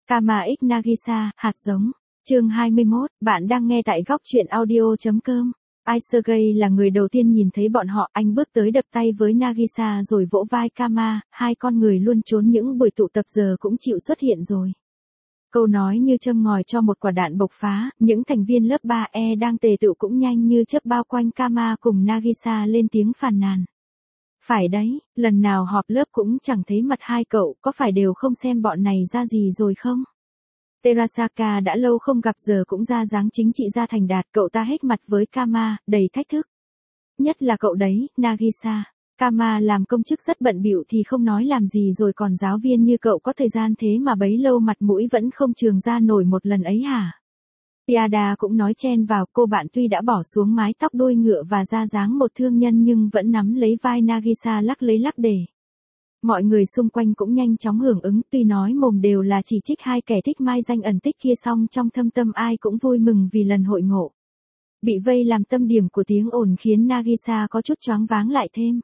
Kama X Nagisa, hạt giống. Chương 21, bạn đang nghe tại góc truyện audio.com. Isergei là người đầu tiên nhìn thấy bọn họ, anh bước tới đập tay với Nagisa rồi vỗ vai Kama, hai con người luôn trốn những buổi tụ tập giờ cũng chịu xuất hiện rồi. Câu nói như châm ngòi cho một quả đạn bộc phá, những thành viên lớp 3E đang tề tựu cũng nhanh như chớp bao quanh Kama cùng Nagisa lên tiếng phàn nàn. Phải đấy, lần nào họp lớp cũng chẳng thấy mặt hai cậu, có phải đều không xem bọn này ra gì rồi không? Terasaka đã lâu không gặp giờ cũng ra dáng chính trị gia thành đạt, cậu ta hết mặt với Kama, đầy thách thức. Nhất là cậu đấy, Nagisa. Kama làm công chức rất bận bịu thì không nói làm gì rồi còn giáo viên như cậu có thời gian thế mà bấy lâu mặt mũi vẫn không trường ra nổi một lần ấy hả? Yada cũng nói chen vào, cô bạn tuy đã bỏ xuống mái tóc đuôi ngựa và ra dáng một thương nhân nhưng vẫn nắm lấy vai Nagisa lắc lấy lắc để. Mọi người xung quanh cũng nhanh chóng hưởng ứng, tuy nói mồm đều là chỉ trích hai kẻ thích mai danh ẩn tích kia, song trong thâm tâm ai cũng vui mừng vì lần hội ngộ. Bị vây làm tâm điểm của tiếng ồn khiến Nagisa có chút choáng váng lại thêm.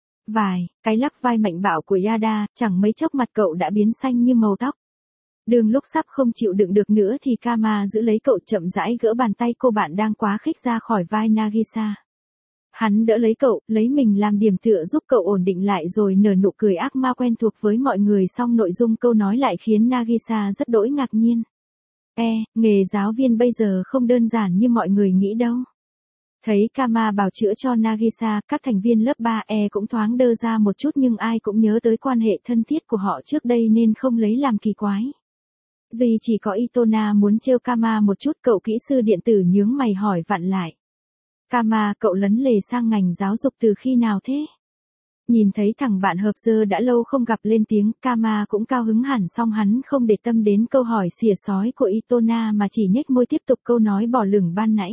Cái lắc vai mạnh bạo của Yada, chẳng mấy chốc mặt cậu đã biến xanh như màu tóc. Đường lúc sắp không chịu đựng được nữa thì Kama giữ lấy cậu chậm rãi gỡ bàn tay cô bạn đang quá khích ra khỏi vai Nagisa. Hắn đỡ lấy cậu, lấy mình làm điểm tựa giúp cậu ổn định lại rồi nở nụ cười ác ma quen thuộc với mọi người, song nội dung câu nói lại khiến Nagisa rất đỗi ngạc nhiên. Nghề giáo viên bây giờ không đơn giản như mọi người nghĩ đâu. Thấy Kama bào chữa cho Nagisa, các thành viên lớp 3E cũng thoáng đơ ra một chút nhưng ai cũng nhớ tới quan hệ thân thiết của họ trước đây nên không lấy làm kỳ quái. Duy chỉ có Itona muốn trêu Kama một chút, cậu kỹ sư điện tử nhướng mày hỏi vặn lại. Kama, cậu lấn lề sang ngành giáo dục từ khi nào thế? Nhìn thấy thằng bạn hợp dơ đã lâu không gặp lên tiếng, Kama cũng cao hứng hẳn, song hắn không để tâm đến câu hỏi xỉa xói của Itona mà chỉ nhếch môi tiếp tục câu nói bỏ lửng ban nãy.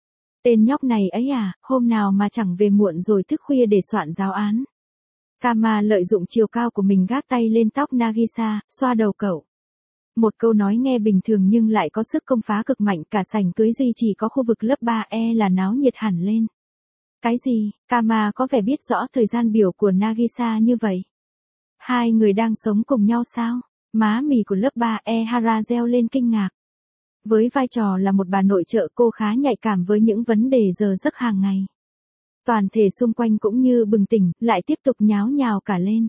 Tên nhóc này ấy à, hôm nào mà chẳng về muộn rồi thức khuya để soạn giáo án. Kama lợi dụng chiều cao của mình gác tay lên tóc Nagisa, xoa đầu cậu. Một câu nói nghe bình thường nhưng lại có sức công phá cực mạnh, cả sảnh cưới duy chỉ có khu vực lớp 3E là náo nhiệt hẳn lên. Cái gì? Kama có vẻ biết rõ thời gian biểu của Nagisa như vậy. Hai người đang sống cùng nhau sao? Má mì của lớp 3E Hara reo lên kinh ngạc. Với vai trò là một bà nội trợ, cô khá nhạy cảm với những vấn đề giờ giấc hàng ngày. Toàn thể xung quanh cũng như bừng tỉnh, lại tiếp tục nháo nhào cả lên.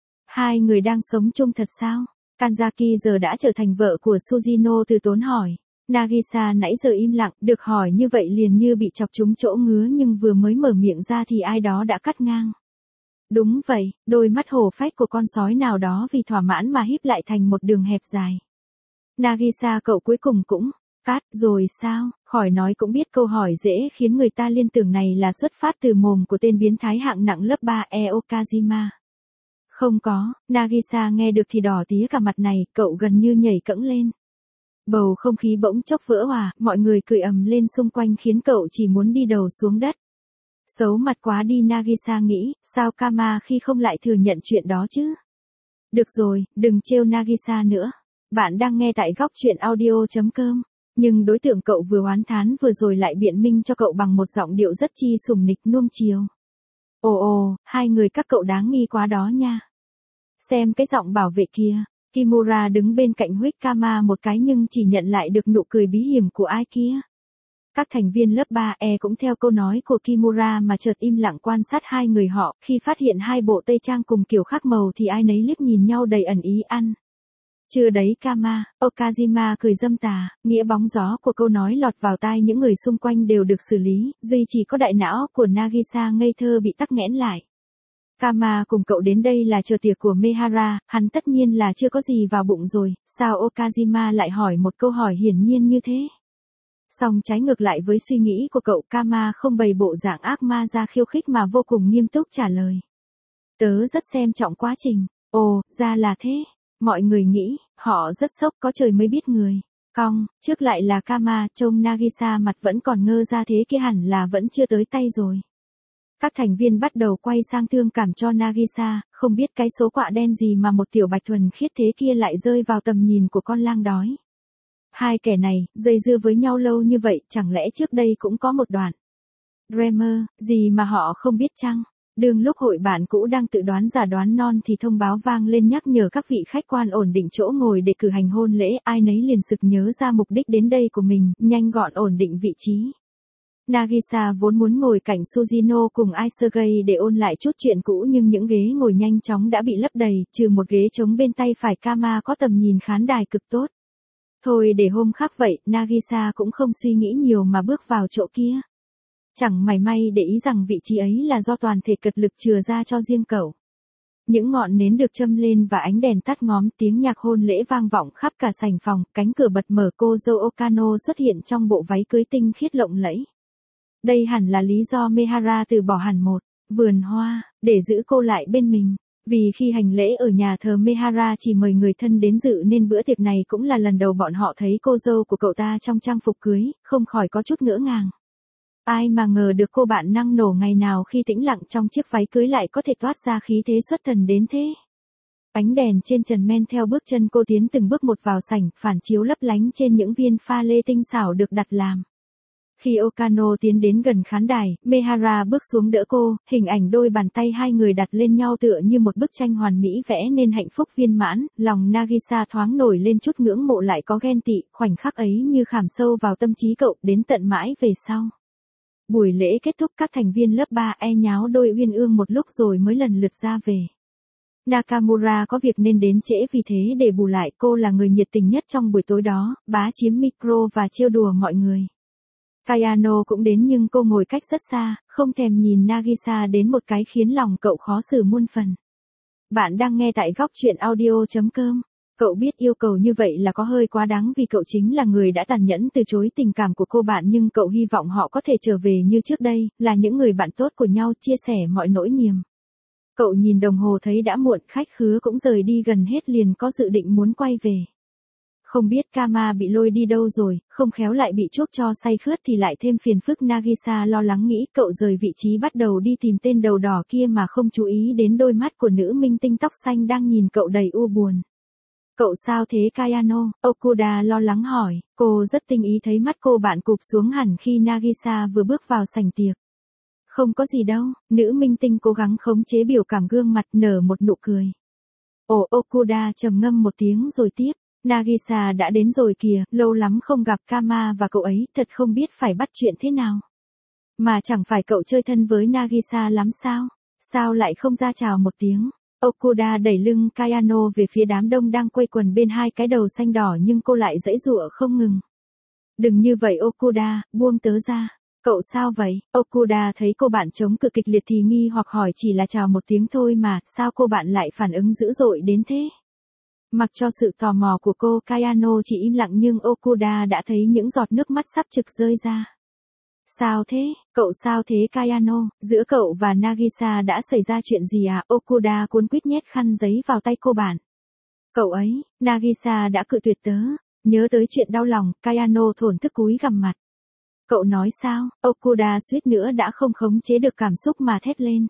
Hai người đang sống chung thật sao? Kanzaki giờ đã trở thành vợ của Sujino từ tốn hỏi. Nagisa nãy giờ im lặng, được hỏi như vậy liền như bị chọc trúng chỗ ngứa nhưng vừa mới mở miệng ra thì ai đó đã cắt ngang. Đúng vậy, đôi mắt hổ phách của con sói nào đó vì thỏa mãn mà híp lại thành một đường hẹp dài. Nagisa, cậu cuối cùng cũng cắt rồi sao? Khỏi nói cũng biết câu hỏi dễ khiến người ta liên tưởng này là xuất phát từ mồm của tên biến thái hạng nặng lớp 3E Okajima. Không có, Nagisa nghe được thì đỏ tía cả mặt này, cậu gần như nhảy cẫng lên. Bầu không khí bỗng chốc vỡ hòa, mọi người cười ầm lên xung quanh khiến cậu chỉ muốn đi đầu xuống đất. Xấu mặt quá đi, Nagisa nghĩ, sao Kama khi không lại thừa nhận chuyện đó chứ? Được rồi, đừng trêu Nagisa nữa. Bạn đang nghe tại góc truyện audio.com. Nhưng đối tượng cậu vừa oán thán vừa rồi lại biện minh cho cậu bằng một giọng điệu rất chi sùng nịch nuông chiều. Ồ, hai người các cậu đáng nghi quá đó nha. Xem cái giọng bảo vệ kia. Kimura đứng bên cạnh huých Kama một cái nhưng chỉ nhận lại được nụ cười bí hiểm của ai kia. Các thành viên lớp 3E cũng theo câu nói của Kimura mà chợt im lặng quan sát hai người họ, khi phát hiện hai bộ tây trang cùng kiểu khác màu thì ai nấy liếc nhìn nhau đầy ẩn ý ăn. Chưa đấy Kama, Okajima cười dâm tà, nghĩa bóng gió của câu nói lọt vào tai những người xung quanh đều được xử lý, duy chỉ có đại não của Nagisa ngây thơ bị tắc nghẽn lại. Kama cùng cậu đến đây là chờ tiệc của Mehara, hắn tất nhiên là chưa có gì vào bụng rồi, sao Okajima lại hỏi một câu hỏi hiển nhiên như thế? Song trái ngược lại với suy nghĩ của cậu, Kama không bày bộ dạng ác ma ra khiêu khích mà vô cùng nghiêm túc trả lời. Tớ rất xem trọng quá trình. Ồ, ra là thế. Mọi người nghĩ, họ rất sốc, có trời mới biết người. Cong, trước lại là Kama, trông Nagisa mặt vẫn còn ngơ ra thế kia hẳn là vẫn chưa tới tay rồi. Các thành viên bắt đầu quay sang thương cảm cho Nagisa, không biết cái số quạ đen gì mà một tiểu bạch thuần khiết thế kia lại rơi vào tầm nhìn của con lang đói. Hai kẻ này, dây dưa với nhau lâu như vậy, chẳng lẽ trước đây cũng có một đoạn Dreamer, gì mà họ không biết chăng? Đương lúc hội bạn cũ đang tự đoán giả đoán non thì thông báo vang lên nhắc nhở các vị khách quan ổn định chỗ ngồi để cử hành hôn lễ, ai nấy liền sực nhớ ra mục đích đến đây của mình, nhanh gọn ổn định vị trí. Nagisa vốn muốn ngồi cạnh Sujino cùng Aisugai để ôn lại chút chuyện cũ nhưng những ghế ngồi nhanh chóng đã bị lấp đầy, trừ một ghế trống bên tay phải Kama có tầm nhìn khán đài cực tốt. Thôi để hôm khác vậy, Nagisa cũng không suy nghĩ nhiều mà bước vào chỗ kia. Chẳng mảy may để ý rằng vị trí ấy là do toàn thể cật lực chừa ra cho riêng cậu. Những ngọn nến được châm lên và ánh đèn tắt ngóm, tiếng nhạc hôn lễ vang vọng khắp cả sảnh phòng, cánh cửa bật mở, cô dâu Okano xuất hiện trong bộ váy cưới tinh khiết lộng lẫy. Đây hẳn là lý do Mehara từ bỏ hẳn một vườn hoa để giữ cô lại bên mình. Vì khi hành lễ ở nhà thờ Mehara chỉ mời người thân đến dự nên bữa tiệc này cũng là lần đầu bọn họ thấy cô dâu của cậu ta trong trang phục cưới, không khỏi có chút ngỡ ngàng. Ai mà ngờ được cô bạn năng nổ ngày nào khi tĩnh lặng trong chiếc váy cưới lại có thể toát ra khí thế xuất thần đến thế. Ánh đèn trên trần men theo bước chân cô tiến từng bước một vào sảnh, phản chiếu lấp lánh trên những viên pha lê tinh xảo được đặt làm. Khi Okano tiến đến gần khán đài, Mehara bước xuống đỡ cô, hình ảnh đôi bàn tay hai người đặt lên nhau tựa như một bức tranh hoàn mỹ vẽ nên hạnh phúc viên mãn, lòng Nagisa thoáng nổi lên chút ngưỡng mộ lại có ghen tị, khoảnh khắc ấy như khảm sâu vào tâm trí cậu đến tận mãi về sau. Buổi lễ kết thúc, các thành viên lớp 3E nháo đôi uyên ương một lúc rồi mới lần lượt ra về. Nakamura có việc nên đến trễ, vì thế để bù lại cô là người nhiệt tình nhất trong buổi tối đó, bá chiếm micro và trêu đùa mọi người. Kayano cũng đến nhưng cô ngồi cách rất xa, không thèm nhìn Nagisa đến một cái khiến lòng cậu khó xử muôn phần. Bạn đang nghe tại góc truyện audio.com. Cậu biết yêu cầu như vậy là có hơi quá đáng vì cậu chính là người đã tàn nhẫn từ chối tình cảm của cô bạn, nhưng cậu hy vọng họ có thể trở về như trước đây, là những người bạn tốt của nhau, chia sẻ mọi nỗi niềm. Cậu nhìn đồng hồ thấy đã muộn, khách khứa cũng rời đi gần hết, liền có dự định muốn quay về. Không biết Kama bị lôi đi đâu rồi, không khéo lại bị chuốc cho say khướt thì lại thêm phiền phức. Nagisa lo lắng nghĩ, cậu rời vị trí bắt đầu đi tìm tên đầu đỏ kia mà không chú ý đến đôi mắt của nữ minh tinh tóc xanh đang nhìn cậu đầy u buồn. Cậu sao thế Kayano? Okuda lo lắng hỏi, cô rất tinh ý thấy mắt cô bạn cụp xuống hẳn khi Nagisa vừa bước vào sảnh tiệc. Không có gì đâu, nữ minh tinh cố gắng khống chế biểu cảm gương mặt, nở một nụ cười. Ồ, Okuda trầm ngâm một tiếng rồi tiếp. Nagisa đã đến rồi kìa, lâu lắm không gặp Kama và cậu ấy, thật không biết phải bắt chuyện thế nào. Mà chẳng phải cậu chơi thân với Nagisa lắm sao? Sao lại không ra chào một tiếng? Okuda đẩy lưng Kayano về phía đám đông đang quây quần bên hai cái đầu xanh đỏ nhưng cô lại giãy giụa không ngừng. Đừng như vậy Okuda, buông tớ ra. Cậu sao vậy? Okuda thấy cô bạn chống cự kịch liệt thì nghi hoặc hỏi, chỉ là chào một tiếng thôi mà, sao cô bạn lại phản ứng dữ dội đến thế? Mặc cho sự tò mò của cô, Kayano chỉ im lặng nhưng Okuda đã thấy những giọt nước mắt sắp trực rơi ra. Sao thế? Cậu sao thế Kayano? Giữa cậu và Nagisa đã xảy ra chuyện gì à? Okuda cuốn quýt nhét khăn giấy vào tay cô bạn. Cậu ấy, Nagisa đã cự tuyệt tớ. Nhớ tới chuyện đau lòng, Kayano thổn thức cúi gằm mặt. Cậu nói sao? Okuda suýt nữa đã không khống chế được cảm xúc mà thét lên.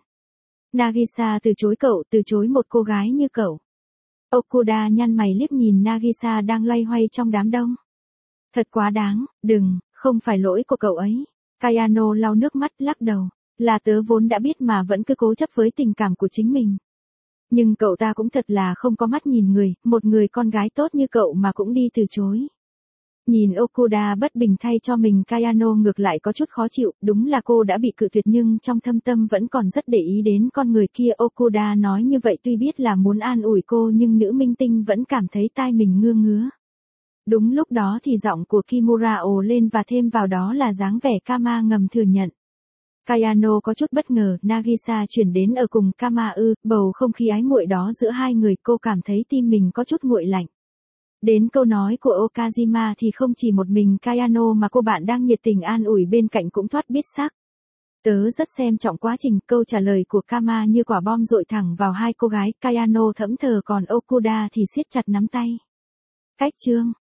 Nagisa từ chối cậu, từ chối một cô gái như cậu. Okuda nhăn mày liếc nhìn Nagisa đang loay hoay trong đám đông. Thật quá đáng, đừng, không phải lỗi của cậu ấy. Kayano lau nước mắt lắc đầu. Là tớ vốn đã biết mà vẫn cứ cố chấp với tình cảm của chính mình. Nhưng cậu ta cũng thật là không có mắt nhìn người, một người con gái tốt như cậu mà cũng đi từ chối. Nhìn Okuda bất bình thay cho mình, Kayano ngược lại có chút khó chịu, đúng là cô đã bị cự tuyệt nhưng trong thâm tâm vẫn còn rất để ý đến con người kia. Okuda nói như vậy tuy biết là muốn an ủi cô nhưng nữ minh tinh vẫn cảm thấy tai mình ngứa ngứa. Đúng lúc đó thì giọng của Kimura ồ lên và thêm vào đó là dáng vẻ Kama ngầm thừa nhận. Kayano có chút bất ngờ, Nagisa chuyển đến ở cùng Kama ư? Bầu không khí ái muội đó giữa hai người, cô cảm thấy tim mình có chút nguội lạnh. Đến câu nói của Okajima thì không chỉ một mình Kayano mà cô bạn đang nhiệt tình an ủi bên cạnh cũng thoát biết sắc. Tớ rất xem trọng quá trình. Câu trả lời của Kama như quả bom dội thẳng vào hai cô gái. Kayano thẫn thờ còn Okuda thì siết chặt nắm tay. Cách chương